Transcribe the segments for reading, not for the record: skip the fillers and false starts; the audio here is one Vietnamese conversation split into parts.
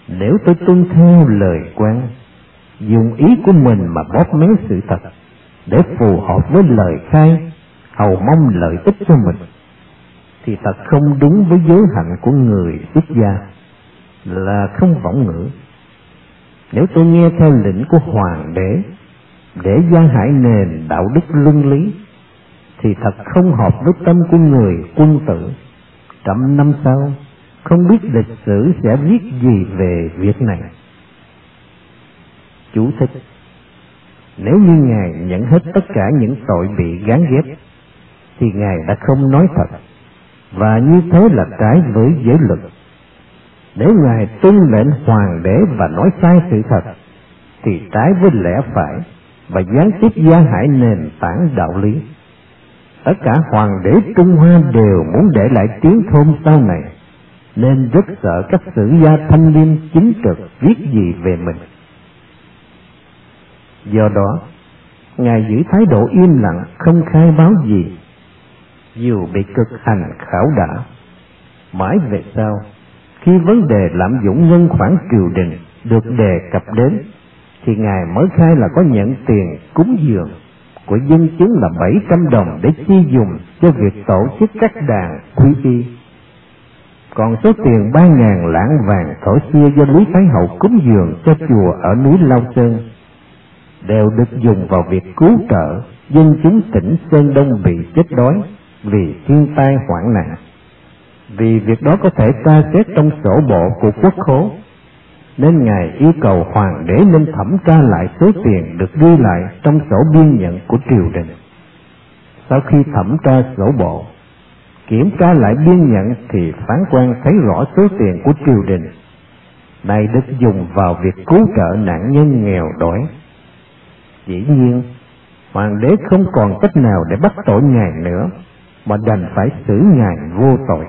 Nếu tôi tuân theo lời quan, dùng ý của mình mà bóp méo sự thật để phù hợp với lời khai, hầu mong lợi ích cho mình, thì thật không đúng với giới hạnh của người xuất gia, là không võng ngữ. Nếu tôi nghe theo lệnh của hoàng đế để gia hải nền đạo đức luân lý, thì thật không hợp với tâm của người quân tử. Trăm năm sau, không biết lịch sử sẽ viết gì về việc này. Chú thích: nếu như Ngài nhận hết tất cả những tội bị gán ghép, thì Ngài đã không nói thật, và như thế là trái với giới luật. Nếu Ngài tuân lệnh hoàng đế và nói sai sự thật, thì trái với lẽ phải và gián tiếp gia hải nền tảng đạo lý. Tất cả hoàng đế Trung Hoa đều muốn để lại tiếng thơm sau này, nên rất sợ các sử gia thanh liêm chính trực viết gì về mình. Do đó, Ngài giữ thái độ im lặng, không khai báo gì, dù bị cực hành khảo đả. Mãi về sau, khi vấn đề lạm dụng ngân khoản triều đình được đề cập đến, thì Ngài mới khai là có nhận tiền cúng dường của dân chúng là 700 đồng để chi dùng cho việc tổ chức các đàn quy y. Còn số tiền 3.000 lạng vàng thổ xưa do Lý Thái Hậu cúng dường cho chùa ở núi Lao Sơn đều được dùng vào việc cứu trợ dân chúng tỉnh Sơn Đông bị chết đói vì thiên tai hoạn nạn. Vì việc đó có thể tra xét trong sổ bộ của quốc khố, nên Ngài yêu cầu hoàng đế nên thẩm tra lại số tiền được ghi lại trong sổ biên nhận của triều đình. Sau khi thẩm tra sổ bộ, kiểm tra lại biên nhận, thì phán quan thấy rõ số tiền của triều đình này được dùng vào việc cứu trợ nạn nhân nghèo đói. Dĩ nhiên, hoàng đế không còn cách nào để bắt tội Ngài nữa, mà đành phải xử Ngài vô tội.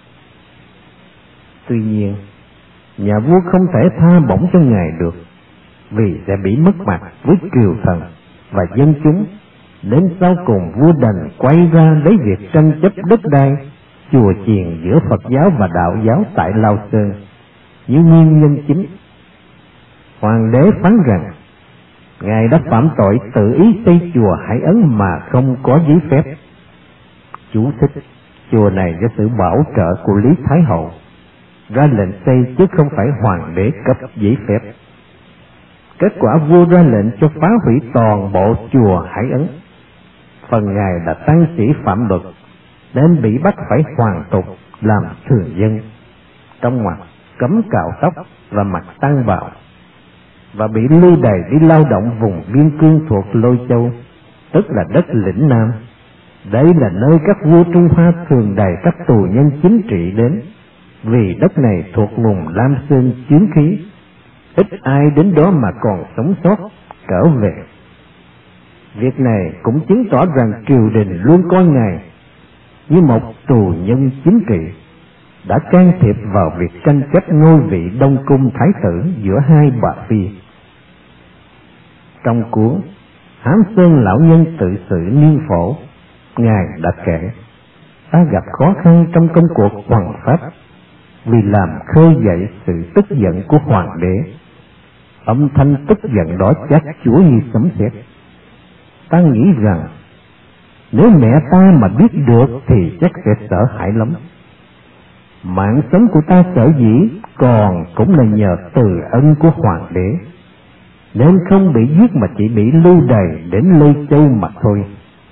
Tuy nhiên, nhà vua không thể tha bổng cho Ngài được, vì sẽ bị mất mặt với triều thần và dân chúng, nên sau cùng vua đành quay ra lấy việc tranh chấp đất đai, chùa chiền giữa Phật giáo và Đạo giáo tại Lao Sơn như nguyên nhân chính. Hoàng đế phán rằng Ngài đã phạm tội tự ý xây chùa Hải Ấn mà không có giấy phép. Chú thích: chùa này do sự bảo trợ của Lý Thái Hậu ra lệnh xây, chứ không phải hoàng đế cấp giấy phép. Kết quả vua ra lệnh cho phá hủy toàn bộ chùa Hải Ấn. Phần Ngài là tăng sĩ phạm luật, nên bị bắt phải hoàn tục làm thường dân, trong ngoặc cấm cạo tóc và mặc tăng bào, và bị lưu đày đi lao động vùng biên cương thuộc Lôi Châu, tức là đất lĩnh Nam. Đây là nơi các vua Trung Hoa thường đày các tù nhân chính trị đến, vì đất này thuộc vùng Lam Sơn chiến khí, ít ai đến đó mà còn sống sót trở về. Việc này cũng chứng tỏ rằng triều đình luôn coi Ngài như một tù nhân chính trị, đã can thiệp vào việc tranh chấp ngôi vị Đông Cung Thái tử giữa hai bà phi. Trong cuốn Hám Sơn Lão Nhân Tự Sự Niên Phổ, Ngài đã kể: ta gặp khó khăn trong công cuộc hoằng pháp, vì làm khơi dậy sự tức giận của hoàng đế. Âm thanh tức giận đó chát chúa như sấm sét. Ta nghĩ rằng nếu mẹ ta mà biết được thì chắc sẽ sợ hãi lắm. Mạng sống của ta sở dĩ còn cũng là nhờ từ ân của hoàng đế, nên không bị giết mà chỉ bị lưu đày đến Lôi Châu mà thôi.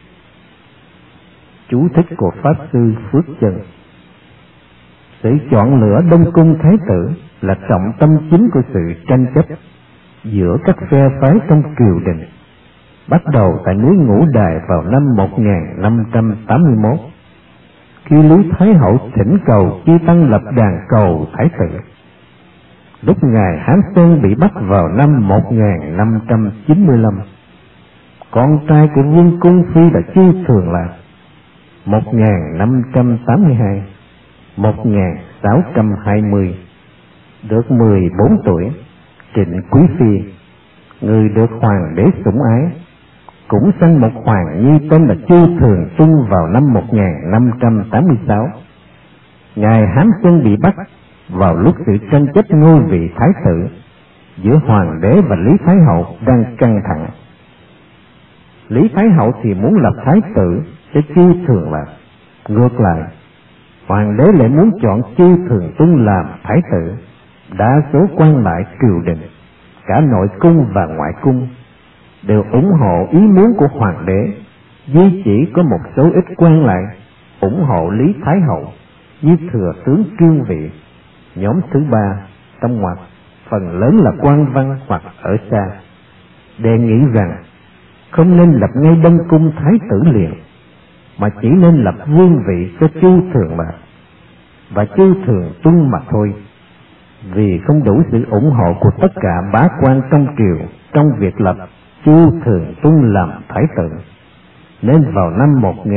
Chú thích của Pháp Sư Phước Chân: sự chọn lựa Đông Cung Thái tử là trọng tâm chính của sự tranh chấp giữa các phe phái trong triều đình, bắt đầu tại núi Ngũ Đài vào năm 1581, khi Lý Thái Hậu thỉnh cầu chư tăng lập đàn cầu Thái tử. Lúc Ngài Hán Sơn bị bắt vào năm 1595, con trai của Vương Cung Phi là Chư Thường Lạc 1582-1620, được 14 tuổi, Trịnh Quý Phi, người được hoàng đế sủng ái, cũng sanh một hoàng nhi tên là Chư Thường Tuân vào năm 1586. Ngài Hán Sơn bị bắt vào lúc sự tranh chấp ngôi vị thái tử giữa hoàng đế và Lý Thái Hậu đang căng thẳng. Lý Thái Hậu thì muốn lập thái tử cho Chu Thường Lạc, ngược lại hoàng đế lại muốn chọn Chu Thường Tuân làm thái tử. Đa số quan lại triều đình, cả nội cung và ngoại cung, đều ủng hộ ý muốn của hoàng đế, duy chỉ có một số ít quan lại ủng hộ Lý Thái Hậu như thừa tướng Trương Vị, nhóm thứ ba trong ngoặc, phần lớn là quan văn hoặc ở xa, đề nghị rằng không nên lập ngay Đông Cung thái tử liền, mà chỉ nên lập vương vị cho Chu Thường Lạc và Chu Thường Tuân mà thôi, vì không đủ sự ủng hộ của tất cả bá quan trong triều trong việc lập Chu Thường Tuân làm thái tử. Nên vào năm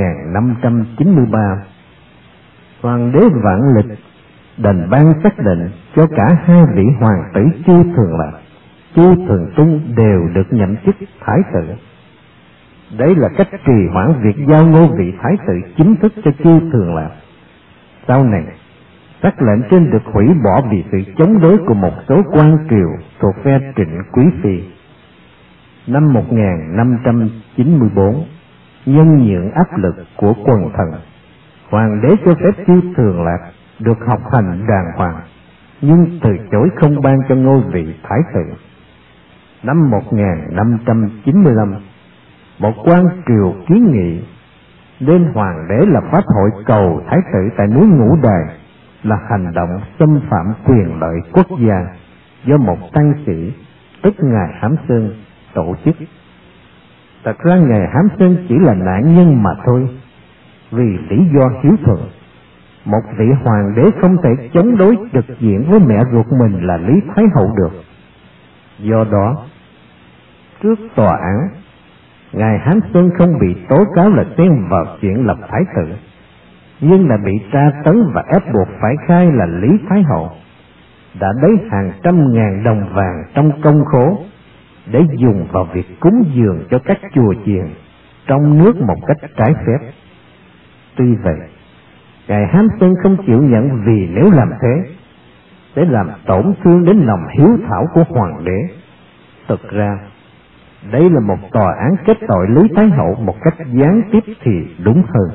1593, hoàng đế Vạn Lịch đành ban xác định cho cả hai vị hoàng tử Chu Thường Lạc, Chu Thường Tuân đều được nhậm chức thái tử. Đấy là cách trì hoãn việc giao ngôi vị thái tử chính thức cho Chu Thường Lạc. Sau này, sắc lệnh trên được hủy bỏ vì sự chống đối của một số quan triều thuộc phe Trịnh Quý Phi. Năm 1594, nhân nhượng áp lực của quần thần, hoàng đế cho phép Chu Thường Lạc được học hành đàng hoàng, nhưng từ chối không ban cho ngôi vị thái tử. Năm 1595, một quan triều kiến nghị nên hoàng đế lập pháp hội cầu thái tử tại núi Ngũ Đài là hành động xâm phạm quyền lợi quốc gia do một tăng sĩ, tức ngài Hám Sơn, tổ chức. Thật ra ngài Hám Sơn chỉ là nạn nhân mà thôi. Vì lý do hiếu thuận, một vị hoàng đế không thể chống đối trực diện với mẹ ruột mình là Lý Thái Hậu được. Do đó, trước tòa án, ngài Hám Sơn không bị tố cáo là xen vào chuyện lập thái tử, nhưng đã bị tra tấn và ép buộc phải khai là Lý Thái Hậu đã lấy hàng trăm ngàn đồng vàng trong công khố để dùng vào việc cúng dường cho các chùa chiền trong nước một cách trái phép. Tuy vậy, ngài Hám Sơn không chịu nhận, vì nếu làm thế sẽ làm tổn thương đến lòng hiếu thảo của hoàng đế. Thực ra, đây là một tòa án kết tội Lý Thái Hậu một cách gián tiếp thì đúng hơn.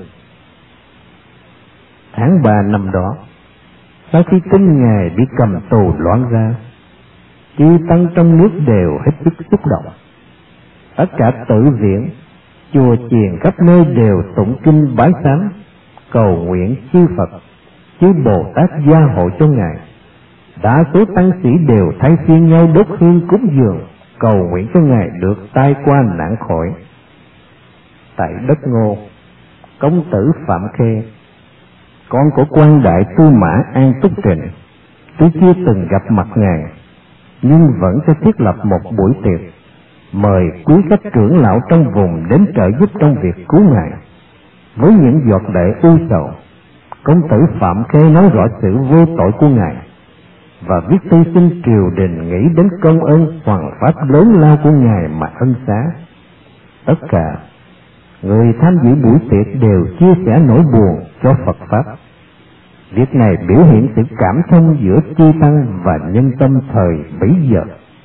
Tháng 3 năm đó, sau khi tin ngài bị cầm tù loạn ra, chư tăng trong nước đều hết sức xúc động. Tất cả tự viện, chùa chiền khắp nơi đều tụng kinh bái sám, cầu nguyện chư Phật, chư Bồ Tát gia hộ cho ngài. Đa số tăng sĩ đều thay phiên nhau đốt hương cúng dường, cầu nguyện cho ngài được tai qua nạn khỏi. Tại đất Ngô, công tử Phạm Khê, con của quan đại tư mã An Túc Trịnh, tuy chưa từng gặp mặt ngài, nhưng vẫn sẽ thiết lập một buổi tiệc, mời quý khách trưởng lão trong vùng đến trợ giúp trong việc cứu ngài. Với những giọt lệ u sầu, công tử Phạm Khê nói rõ sự vô tội của ngài và viết thư xin triều đình nghĩ đến công ơn hoằng pháp lớn lao của ngài mà ân xá. Tất cả người tham dự buổi tiệc đều chia sẻ nỗi buồn cho Phật pháp. Việc này biểu hiện sự cảm thông giữa chư tăng và nhân tâm thời bấy giờ.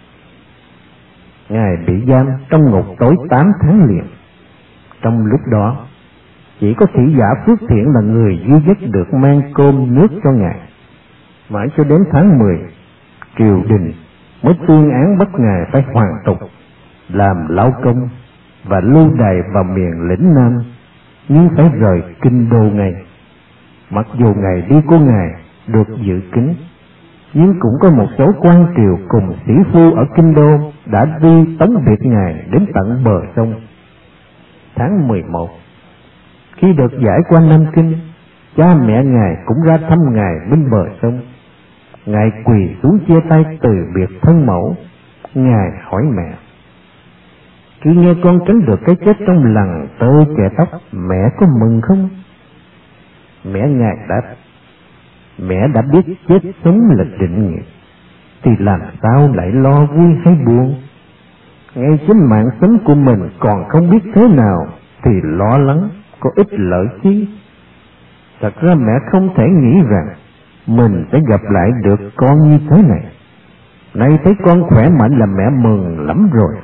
Ngài bị giam trong ngục tối 8 tháng liền. Trong lúc đó, chỉ có thị giả Phước Thiện là người duy nhất được mang cơm nước cho ngài. Mãi cho đến tháng 10, triều đình mới tuyên án bắt ngài phải hoàn tục, làm lao công và lưu đày vào miền lĩnh Nam, nhưng phải rời kinh đô ngay. Mặc dù ngày đi của ngài được dự kín, nhưng cũng có một số quan triều cùng sĩ phu ở kinh đô đã đi tống biệt ngài đến tận bờ sông. Tháng 11, khi được giải qua Nam Kinh, cha mẹ ngài cũng ra thăm ngài bên bờ sông. Ngài quỳ xuống chia tay từ biệt thân mẫu. Ngài hỏi mẹ: khi nghe con tránh được cái chết trong lằn tơ chẻ tóc, mẹ có mừng không? Mẹ ngài đáp: mẹ đã biết chết sống là định nghiệp, thì làm sao lại lo vui hay buồn? Ngay chính mạng sống của mình còn không biết thế nào thì lo lắng có ích lợi chi? Thật ra mẹ không thể nghĩ rằng mình sẽ gặp lại được con như thế này. Nay thấy con khỏe mạnh là mẹ mừng lắm rồi.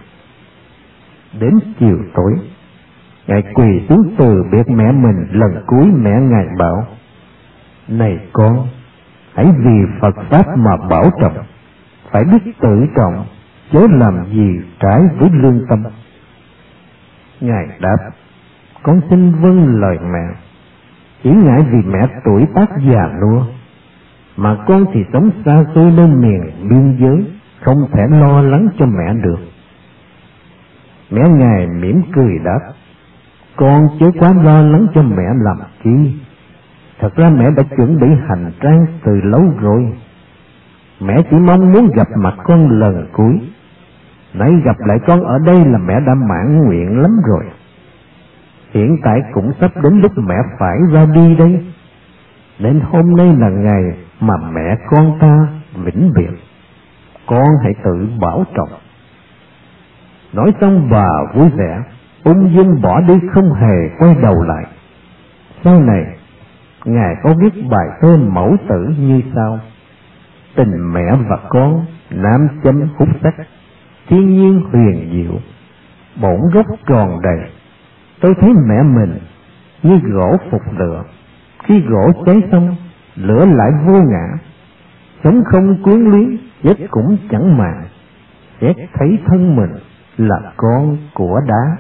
Đến chiều tối, Ngài quỳ xuống từ biệt mẹ mình, lần cuối mẹ Ngài bảo: này con, hãy vì Phật Pháp mà bảo trọng, phải biết tự trọng, chớ làm gì trái với lương tâm. Ngài đáp: con xin vâng lời mẹ, chỉ ngại vì mẹ tuổi tác già nua, mà con thì sống xa xôi nơi miền biên giới, không thể lo lắng cho mẹ được. Mẹ Ngài mỉm cười đáp: con chớ quá lo lắng cho mẹ làm chi. Thật ra mẹ đã chuẩn bị hành trang từ lâu rồi. Mẹ chỉ mong muốn gặp mặt con lần cuối. Nay gặp lại con ở đây là mẹ đã mãn nguyện lắm rồi. Hiện tại cũng sắp đến lúc mẹ phải ra đi đây, nên hôm nay là ngày mà mẹ con ta vĩnh biệt. Con hãy tự bảo trọng. Nói xong bà vui vẻ, ung dung bỏ đi, không hề quay đầu lại. Sau này, Ngài có viết bài thơ mẫu tử như sau: tình mẹ và con, nam châm hút sắc, thiên nhiên huyền diệu, bổn gốc tròn đầy. Tôi thấy mẹ mình như gỗ phục lửa, khi gỗ cháy xong, lửa lại vô ngã. Sống không quyến luyến, chết cũng chẳng màng, xét thấy thân mình là con của đá.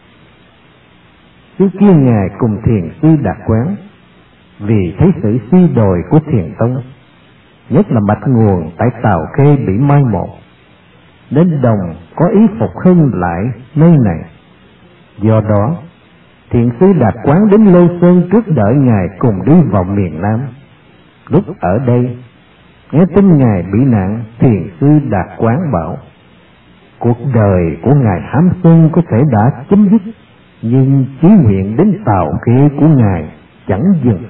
Trước kia Ngài cùng thiền sư Đạt Quán, vì thấy sự suy đồi của Thiền Tông, nhất là mạch nguồn tại Tào Khê bị mai một, nên đồng có ý phục hưng lại nơi này. Do đó, Thiền sư Đạt Quán đến Lô Sơn trước đợi Ngài cùng đi vào miền Nam. Lúc ở đây, nghe tin Ngài bị nạn, Thiền sư Đạt Quán bảo: cuộc đời của Ngài Hám Sơn có thể đã chấm dứt, nhưng chí nguyện đến Tào Khê của Ngài chẳng dừng.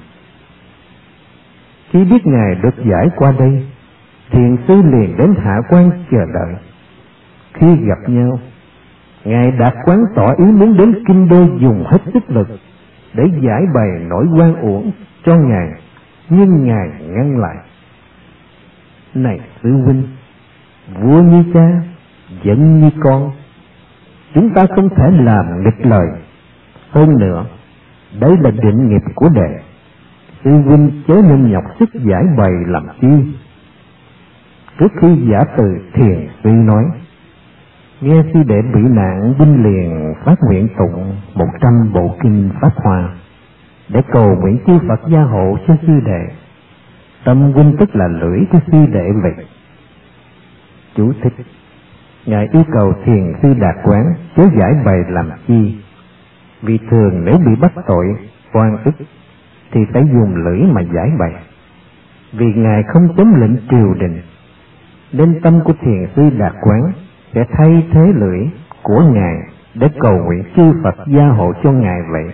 Khi biết Ngài được giải qua đây, Thiền sư liền đến Hạ Quan chờ đợi. Khi gặp nhau, Ngài Đạt Quán tỏ ý muốn đến Kinh Đô dùng hết sức lực để giải bày nỗi oan uổng cho Ngài, nhưng Ngài ngăn lại: này sư huynh, vua như cha, dân như con, chúng ta không thể làm nghịch lời. Hơn nữa, đây là định nghiệp của đệ, sư huynh chớ nên nhọc sức giải bày làm chi. Trước khi giả từ, Thiền sư nói: nghe sư đệ bị nạn, huynh liền phát nguyện tụng 100 bộ kinh Pháp Hoa để cầu nguyện chư Phật gia hộ cho sư đệ. Tâm huynh tức là lưỡi của sư đệ vậy. Chú thích: Ngài yêu cầu Thiền sư Đạt Quán chớ giải bày làm chi, vì thường nếu bị bắt tội, oan ức thì phải dùng lưỡi mà giải bày. Vì Ngài không chống lệnh triều đình, nên tâm của Thiền sư Đạt Quán sẽ thay thế lưỡi của Ngài để cầu nguyện chư Phật gia hộ cho Ngài vậy.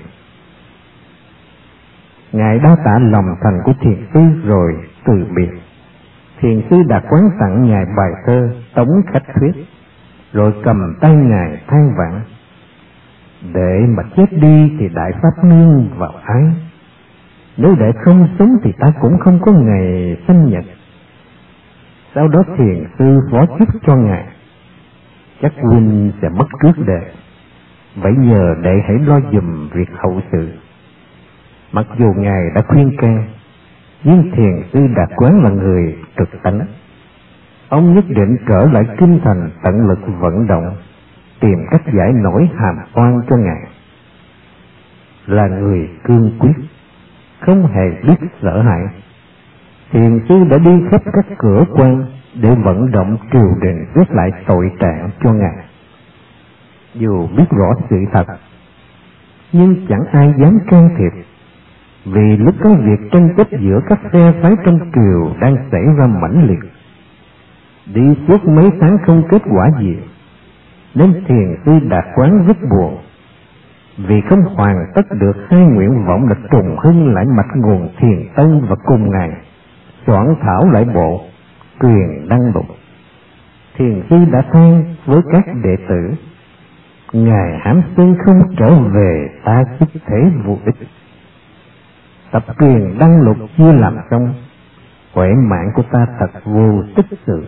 Ngài đa tạ lòng thành của Thiền sư rồi từ biệt. Thiền sư Đạt Quán tặng Ngài bài thơ Tống Khách Thuyết, rồi cầm tay Ngài than vãn: để mà chết đi thì Đại Pháp nương vào ái, nếu để không sống thì ta cũng không có ngày sanh nhật. Sau đó Thiền sư phó chúc cho Ngài: chắc huynh sẽ mất trước đệ, vậy nhờ đệ hãy lo giùm việc hậu sự. Mặc dù Ngài đã khuyên can, nhưng Thiền sư Đạt Quán là người trực tánh. Ông nhất định trở lại kinh thành tận lực vận động, tìm cách giải nổi hàm oan cho Ngài. Là người cương quyết, không hề biết sợ hãi, Thiền sư đã đi khắp các cửa quan để vận động triều đình viết lại tội trạng cho Ngài. Dù biết rõ sự thật, nhưng chẳng ai dám can thiệp, vì lúc có việc tranh chấp giữa các phe phái trong triều đang xảy ra mãnh liệt. Đi suốt mấy tháng không kết quả gì, nên Thiền sư Đạt Quán rất buồn, vì không hoàn tất được hai nguyện vọng là trùng hưng lại mạch nguồn Thiền Tông và cùng Ngài soạn thảo lại bộ truyền đăng lục. Thiền sư đã than với các đệ tử: Ngài Hám Sơn không trở về, ta sức thế vô ích. Tập truyền đăng lục chưa làm xong, huệ mạng của ta thật vô tích sự.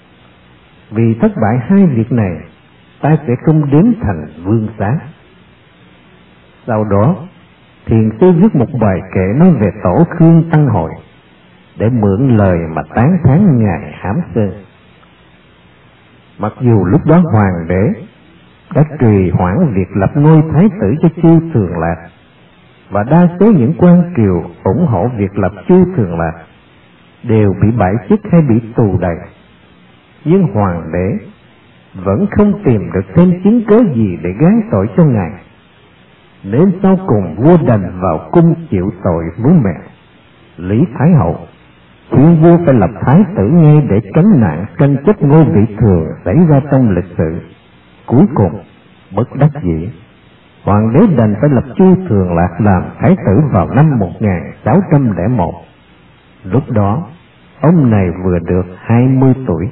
Vì thất bại hai việc này, ta sẽ không đến thành vương xá. Sau đó, thiền sư viết một bài kệ nói về tổ Khương Tăng Hội, để mượn lời mà tán thán ngài Hám Sơn. Mặc dù lúc đó hoàng đế đã trì hoãn việc lập ngôi thái tử cho Chu Thường Lạc, và đa số những quan triều ủng hộ việc lập Chu Thường Lạc đều bị bãi chức hay bị tù đày, nhưng hoàng đế vẫn không tìm được thêm chứng cớ gì để gán tội cho ngài, nên sau cùng vua đành vào cung chịu tội với mẹ Lý Thái Hậu, khuyên vua phải lập thái tử ngay để tránh nạn tranh chấp ngôi vị thường xảy ra trong lịch sử. Cuối cùng bất đắc dĩ, hoàng đế đành phải lập Chu Thường Lạc làm thái tử vào năm 1601. Lúc đó ông này vừa được 20 tuổi.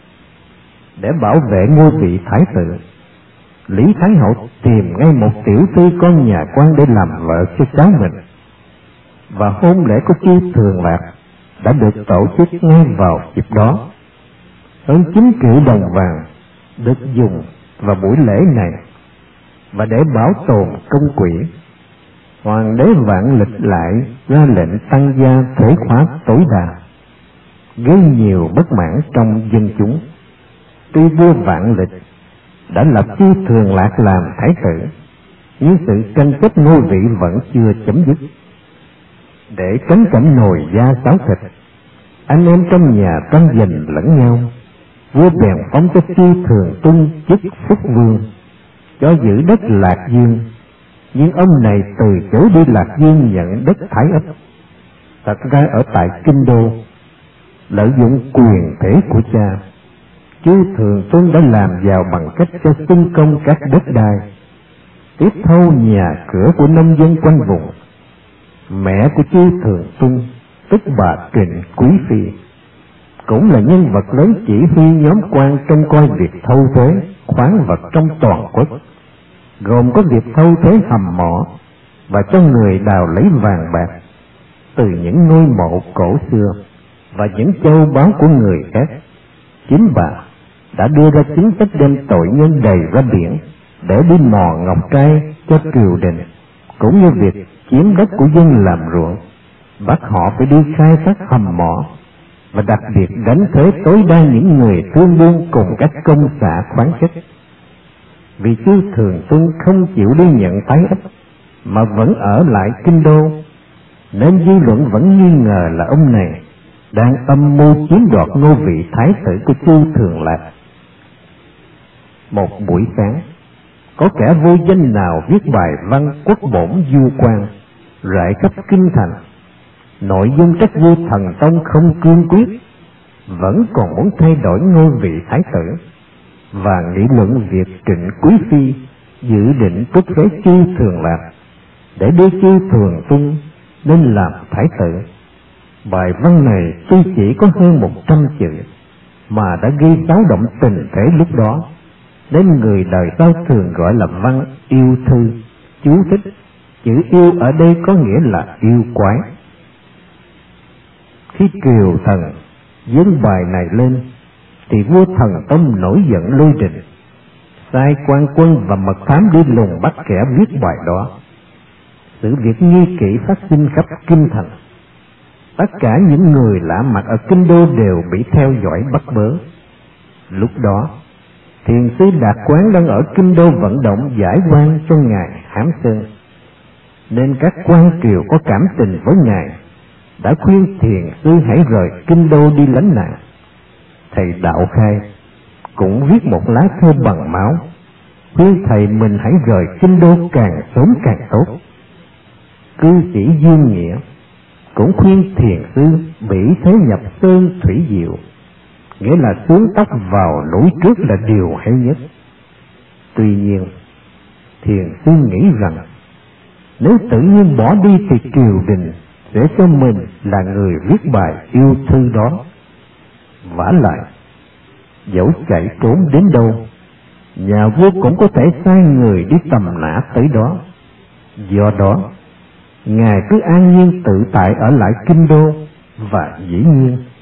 Để bảo vệ ngôi vị thái tử, Lý Thái Hậu tìm ngay một tiểu thư con nhà quan để làm vợ cho cháu mình, và hôn lễ của Chu Thường Lạc đã được tổ chức ngay vào dịp đó. Hơn 9 triệu đồng vàng được dùng vào buổi lễ này, và để bảo tồn công quỹ, hoàng đế Vạn Lịch lại ra lệnh tăng gia thuế khóa tối đa, gây nhiều bất mãn trong dân chúng. Tuy vua Vạn Lịch đã lập Chu Thường Lạc làm thái tử, nhưng sự tranh chấp ngôi vị vẫn chưa chấm dứt. Để tránh cảnh nồi da xáo thịt, anh em trong nhà tranh giành lẫn nhau, vua bèn phóng cho Chu Thường Tung chức Phúc Vương, cho giữ đất Lạc Dương, nhưng ông này từ chối đi Lạc Dương nhận đất Thái Ấp. Thật ra ở tại Kinh Đô, lợi dụng quyền thế của cha, Chu Thường Tuân đã làm giàu bằng cách cho xung công các đất đai, tiếp thâu nhà cửa của nông dân quanh vùng. Mẹ của Chu Thường Tuân, tức bà Trịnh Quý Phi, cũng là nhân vật lớn chỉ huy nhóm quan trông coi việc thâu thuế khoáng vật trong toàn quốc, gồm có việc thâu thuế hầm mỏ và cho người đào lấy vàng bạc từ những ngôi mộ cổ xưa và những châu báu của người khác. Chính bà đã đưa ra chính sách đem tội nhân đầy ra biển để đi mò ngọc trai cho triều đình, cũng như việc chiếm đất của dân làm ruộng, bắt họ phải đi khai thác hầm mỏ, và đặc biệt đánh thuế tối đa những người thương buôn cùng các công xã khoáng chất. Vì Chu Thường Tuân không chịu đi nhận Thái Ấp mà vẫn ở lại Kinh Đô, nên dư luận vẫn nghi ngờ là ông này đang âm mưu chiếm đoạt ngôi vị thái tử của Chu Thường Lạc. Một buổi sáng, có kẻ vô danh nào viết bài văn quốc bổn du quan rải khắp kinh thành, nội dung trách vua Thần Tông không cương quyết, vẫn còn muốn thay đổi ngôi vị thái tử, và nghị luận việc Trịnh Quý Phi dự định cướp phế Chu Thường Lạc để đưa Chu Thường Tuân nên làm thái tử. Bài văn này tuy chỉ có hơn 100 chữ mà đã gây xáo động tình thế lúc đó, nên người đời sau thường gọi là văn yêu thư. Chú thích: chữ yêu ở đây có nghĩa là yêu quái. Khi triều thần dâng bài này lên, thì vua Thần Tông nổi giận lôi đình, sai quan quân và mật thám đi lùng bắt kẻ viết bài đó. Sự việc nghi kỵ phát sinh khắp kinh thành. Tất cả những người lạ mặt ở Kinh Đô đều bị theo dõi bắt bớ. Lúc đó, thiền sư Đạt Quán đang ở Kinh Đô vận động giải oan cho ngài Hám Sơn, nên các quan triều có cảm tình với ngài đã khuyên thiền sư hãy rời Kinh Đô đi lánh nạn. Thầy Đạo Khai cũng viết một lá thư bằng máu khuyên thầy mình hãy rời Kinh Đô càng sớm càng tốt. Cư sĩ Dương Nghĩa cũng khuyên thiền sư bỉ thế nhập sơn thủy diệu, nghĩa là xuống tóc vào núi trước là điều hay nhất. Tuy nhiên, thiền sư nghĩ rằng nếu tự nhiên bỏ đi thì triều đình sẽ cho mình là người viết bài yêu thư đó. Vả lại, dẫu chạy trốn đến đâu, nhà vua cũng có thể sai người đi tầm nã tới đó. Do đó, ngài cứ an nhiên tự tại ở lại Kinh Đô, và dĩ nhiên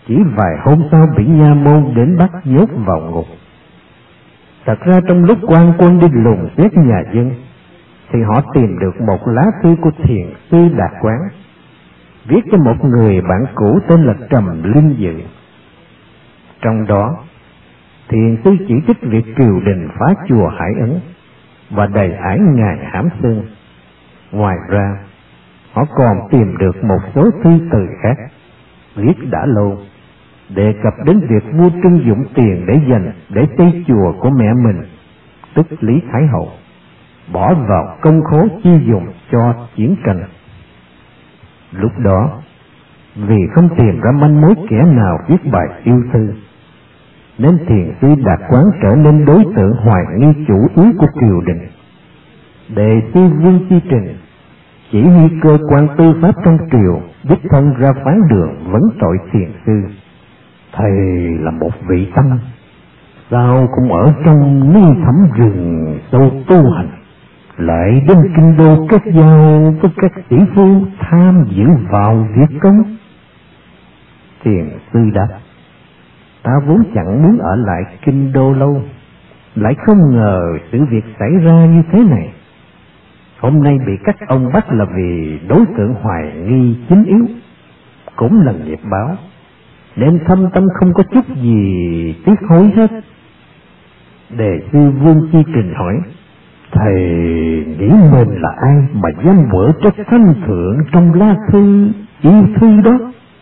chỉ vài hôm sau bị nha môn đến bắt nhốt vào ngục. Thật ra trong lúc quan quân đi lùng xét nhà dân, thì họ tìm được một lá thư của thiền sư Đạt Quán, viết cho một người bạn cũ tên là Trầm Linh Dự. Trong đó, thiền sư chỉ trích việc triều đình phá chùa Hải Ấn và đầy ải ngài Hám Sơn. Ngoài ra, họ còn tìm được một số thư từ khác, viết đã lâu, đề cập đến việc vua trưng dụng tiền để dành để xây chùa của mẹ mình, tức Lý Thái Hậu, bỏ vào công khố chi dùng cho chiến tranh. Lúc đó, vì không tìm ra manh mối kẻ nào viết bài yêu thư, nên thiền sư Đạt Quán trở nên đối tượng hoài nghi chủ yếu của triều đình. Đề sư Vương Chi Trình chỉ huy cơ quan tư pháp trong triều đích thân ra phán đường vấn tội thiền sư. Thầy là một vị tăng, sao cũng ở trong núi thẳm rừng sâu tu hành, lại đến kinh đô kết giao với các tỷ phu tham dự vào việc công? Thiền sư đáp: ta vốn chẳng muốn ở lại kinh đô lâu, lại không ngờ sự việc xảy ra như thế này. Hôm nay bị các ông bắt là vì đối tượng hoài nghi chính yếu, cũng là nghiệp báo, nên thâm tâm không có chút gì tiếc hối hết. Đề sư Vương Chi Trình hỏi: thầy nghĩ mình là ai mà dám vỡ trách thanh thượng trong lá thư yêu thư đó?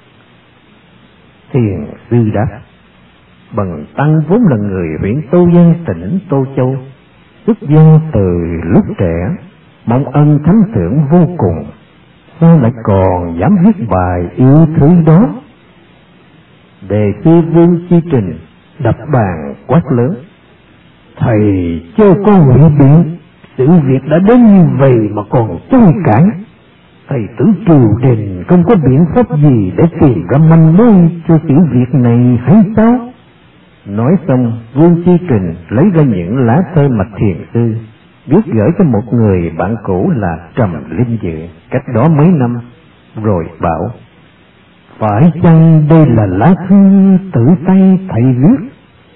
Thiền sư đáp: bần tăng vốn là người huyện Tô Giang, tỉnh Tô Châu, xuất gia từ lúc trẻ, mong ân thánh thượng vô cùng, sao lại còn dám viết bài yêu thư đó? Đề sư Vương Chi Trình đập bàn quát lớn: thầy chưa có ngụy biện, sự việc đã đến như vậy mà còn chối cãi. Thầy tưởng triều đình không có biện pháp gì để tìm ra manh mối cho sự việc này hay sao? Nói xong, Vương Chi Trình lấy ra những lá thơ mà thiền sư viết gửi cho một người bạn cũ là Trầm Linh Dự cách đó mấy năm, rồi bảo: phải chăng đây là lá thư tự tay thầy viết?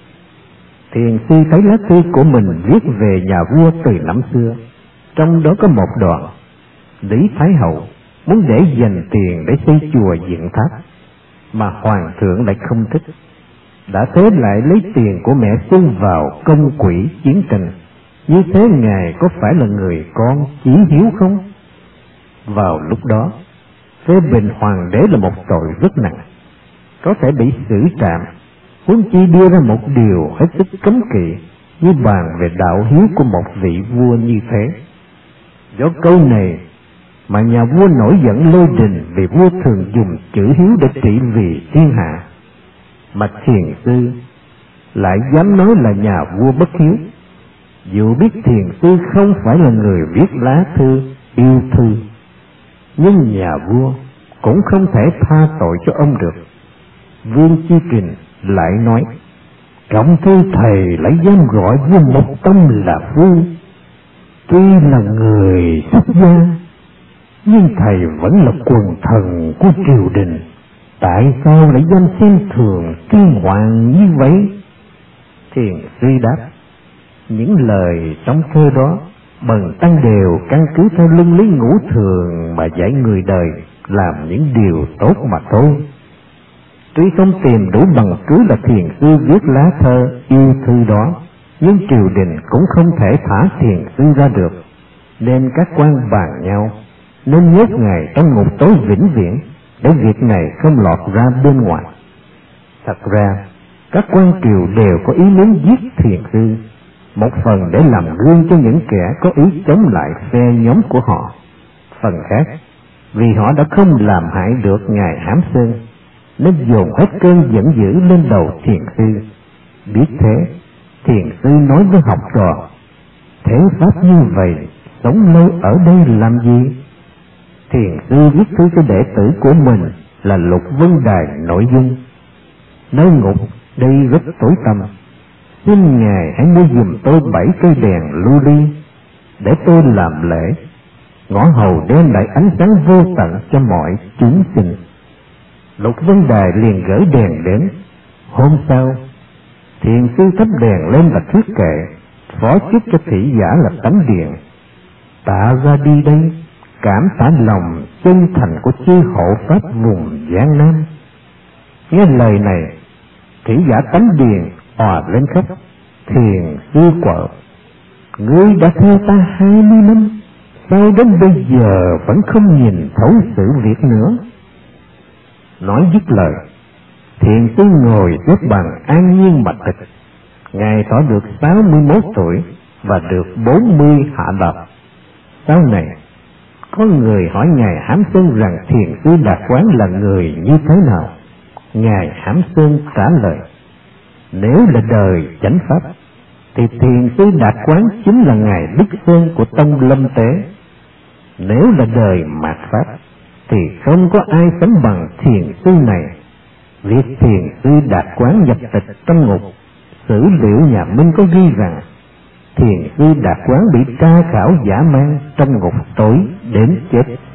Thiền sư thấy lá thư của mình viết về nhà vua từ năm xưa, trong đó có một đoạn: Lý Thái Hậu muốn để dành tiền để xây chùa dựng tháp, mà hoàng thượng lại không thích, đã thế lại lấy tiền của mẹ xung vào công quỹ chiến tranh. Như thế ngài có phải là người con chí hiếu không? Vào lúc đó, phê bình hoàng đế là một tội rất nặng, có thể bị xử trảm, huống chi đưa ra một điều hết sức cấm kỵ như bàn về đạo hiếu của một vị vua như thế. Do câu này mà nhà vua nổi giận lôi đình, vì vua thường dùng chữ hiếu để trị vì thiên hạ, mà thiền sư lại dám nói là nhà vua bất hiếu, dù biết thiền sư không phải là người viết lá thư yêu thư. Nhưng nhà vua cũng không thể tha tội cho ông được. Vương Chi Trình lại nói: trọng thư thầy lại dám gọi vua một tâm là vua, tuy là người xuất gia, nhưng thầy vẫn là quần thần của triều đình, tại sao lại dám xem thường thiên hoàng như vậy? Thiền sư đáp: những lời trong thơ đó bần tăng đều căn cứ theo luân lý ngũ thường mà dạy người đời làm những điều tốt mà thôi. Tuy không tìm đủ bằng cứ là thiền sư viết lá thơ yêu thư đó, nhưng triều đình cũng không thể thả thiền sư ra được, nên các quan bàn nhau nên nhốt ngài trong ngục tối vĩnh viễn, để việc này không lọt ra bên ngoài. Thật ra các quan triều đều có ý muốn giết thiền sư, một phần để làm gương cho những kẻ có ý chống lại phe nhóm của họ, phần khác vì họ đã không làm hại được ngài Hám Sơn, nên dồn hết cơn giận dữ lên đầu thiền sư. Biết thế, thiền sư nói với học trò: thế pháp như vậy sống lâu ở đây làm gì? Thiền sư viết thư cho đệ tử của mình là Lục Vân Đài nội dung: nơi ngục đây rất tối tăm, xin ngài hãy mua giùm tôi 7 cây đèn lưu ly để tôi làm lễ, ngõ hầu đem lại ánh sáng vô tận cho mọi chúng sinh. Lục Vân Đài liền gửi đèn đến. Hôm sau, thiền sư thắp đèn lên và thuyết kệ, phó chúc cho thị giả là Tánh Điện. Tạ ra đi đây, cảm tạ lòng chân thành của chư hộ pháp vùng Giang Nam. Nghe lời này, thị giả Tánh Điện òa lên khóc. Thiền sư quở, ngươi đã theo ta 20 năm, sao đến bây giờ vẫn không nhìn thấu sự việc nữa? Nói dứt lời, thiền sư ngồi xếp bằng an nhiên mà tịch. Ngài thọ được 61 tuổi và được 40 hạ độc. Sau này, có người hỏi Ngài Hám Sơn rằng thiền sư Đạt Quán là người như thế nào. Ngài Hám Sơn trả lời, nếu là đời chánh pháp, thì thiền sư Đạt Quán chính là Ngài Đức Sơn của Tông Lâm Tế. Nếu là đời mạt pháp, thì không có ai sánh bằng thiền sư này. Việc thiền sư Đạt Quán nhập tịch trong ngục, sử liệu nhà Minh có ghi rằng thiền sư Đạt Quán bị tra khảo dã man trong ngục tối đến chết.